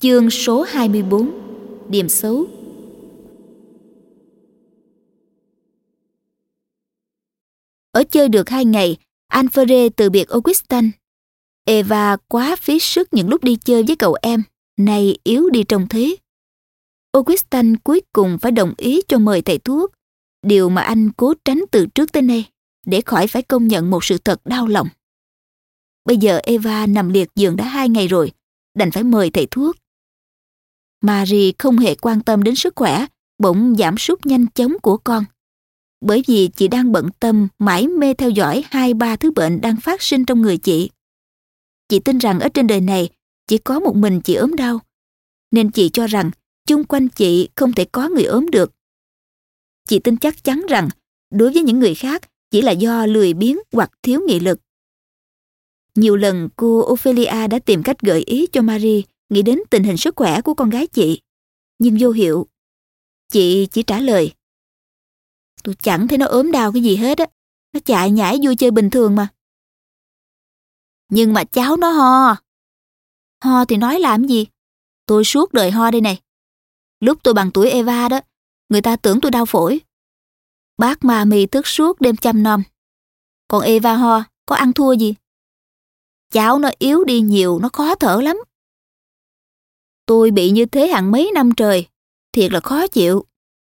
Chương số 24. Điểm xấu. Ở chơi được 2 ngày, Alfred từ biệt Augustin. Eva quá phí sức những lúc đi chơi với cậu em, nay yếu đi trông thế. Augustin cuối cùng phải đồng ý cho mời thầy thuốc, điều mà anh cố tránh từ trước tới nay, để khỏi phải công nhận một sự thật đau lòng. Bây giờ Eva nằm liệt giường đã 2 ngày rồi, đành phải mời thầy thuốc. Marie không hề quan tâm đến sức khỏe bỗng giảm sút nhanh chóng của con, bởi vì chị đang bận tâm mải mê theo dõi 2-3 thứ bệnh đang phát sinh trong người chị. Chị tin rằng ở trên đời này chỉ có một mình chị ốm đau, nên chị cho rằng chung quanh chị không thể có người ốm được. Chị tin chắc chắn rằng đối với những người khác chỉ là do lười biếng hoặc thiếu nghị lực. Nhiều lần cô Ophelia đã tìm cách gợi ý cho Marie nghĩ đến tình hình sức khỏe của con gái chị, nhưng vô hiệu. Chị chỉ trả lời: "Tôi chẳng thấy nó ốm đau cái gì hết á, nó chạy nhảy vui chơi bình thường mà." "Nhưng mà cháu nó ho." "Ho thì nói làm gì? Tôi suốt đời ho đây này. Lúc tôi bằng tuổi Eva đó, người ta tưởng tôi đau phổi. Bác Mami thức suốt đêm chăm nom. Còn Eva ho, có ăn thua gì? Cháu nó yếu đi nhiều, nó khó thở lắm. Tôi bị như thế hàng mấy năm trời, thiệt là khó chịu.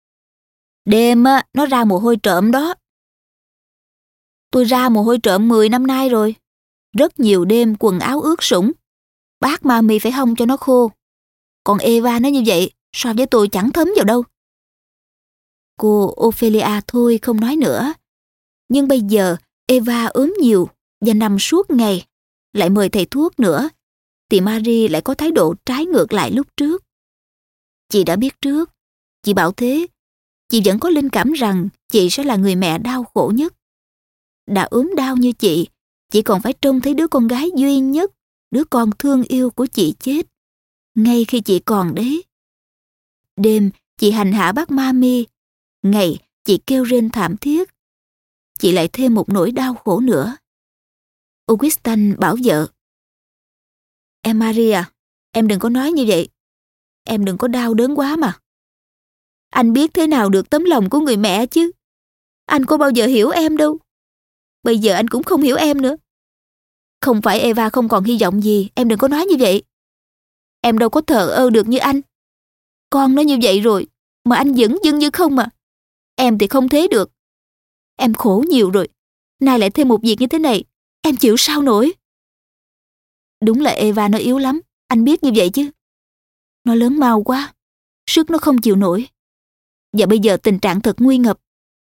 Đêm á, nó ra mồ hôi trộm đó. Tôi ra mồ hôi trộm 10 năm nay rồi. Rất nhiều đêm quần áo ướt sũng. Bác Mami phải hong cho nó khô. Còn Eva nó như vậy, so với tôi chẳng thấm vào đâu." Cô Ophelia thôi không nói nữa. Nhưng bây giờ Eva ốm nhiều và nằm suốt ngày, lại mời thầy thuốc nữa, thì Marie lại có thái độ trái ngược lại lúc trước. Chị đã biết trước, chị bảo thế, chị vẫn có linh cảm rằng chị sẽ là người mẹ đau khổ nhất. Đã ốm đau như chị còn phải trông thấy đứa con gái duy nhất, đứa con thương yêu của chị chết, ngay khi chị còn đấy. Đêm, chị hành hạ bác Mami, ngày chị kêu rên thảm thiết. Chị lại thêm một nỗi đau khổ nữa. Augustin bảo vợ: "Em Maria, em đừng có nói như vậy. Em đừng có đau đớn quá mà. Anh biết thế nào được tấm lòng của người mẹ chứ. Anh có bao giờ hiểu em đâu. Bây giờ anh cũng không hiểu em nữa. Không phải Eva không còn hy vọng gì, em đừng có nói như vậy. Em đâu có thờ ơ được như anh. Con nó như vậy rồi, mà anh vẫn dưng như không mà. Em thì không thế được. Em khổ nhiều rồi, nay lại thêm một việc như thế này, em chịu sao nổi." Đúng là Eva nó yếu lắm, anh biết như vậy chứ. Nó lớn mau quá, sức nó không chịu nổi. Và bây giờ tình trạng thật nguy ngập.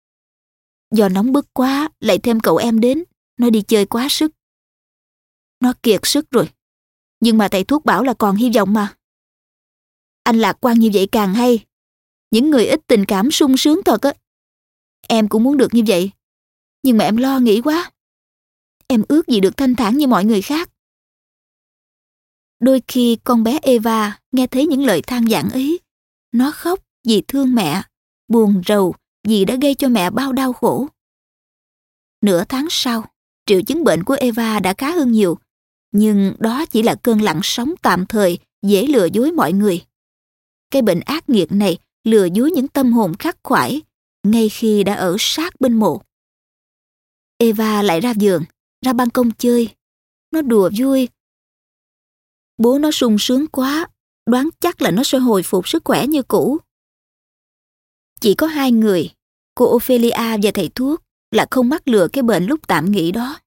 Do nóng bức quá, lại thêm cậu em đến, nó đi chơi quá sức. Nó kiệt sức rồi, nhưng mà thầy thuốc bảo là còn hy vọng mà. Anh lạc quan như vậy càng hay. Những người ít tình cảm sung sướng thật á. Em cũng muốn được như vậy, nhưng mà em lo nghĩ quá. Em ước gì được thanh thản như mọi người khác. Đôi khi con bé Eva nghe thấy những lời than vãn ấy. Nó khóc vì thương mẹ, buồn rầu vì đã gây cho mẹ bao đau khổ. Nửa tháng sau, triệu chứng bệnh của Eva đã khá hơn nhiều, nhưng đó chỉ là cơn lặng sóng tạm thời dễ lừa dối mọi người. Cái bệnh ác nghiệt này lừa dối những tâm hồn khắc khoải ngay khi đã ở sát bên mộ. Eva lại ra vườn, ra ban công chơi. Nó đùa vui. Bố nó sung sướng quá, đoán chắc là nó sẽ hồi phục sức khỏe như cũ. Chỉ có 2 người, cô Ophelia và thầy thuốc, là không mắc lừa cái bệnh lúc tạm nghỉ đó.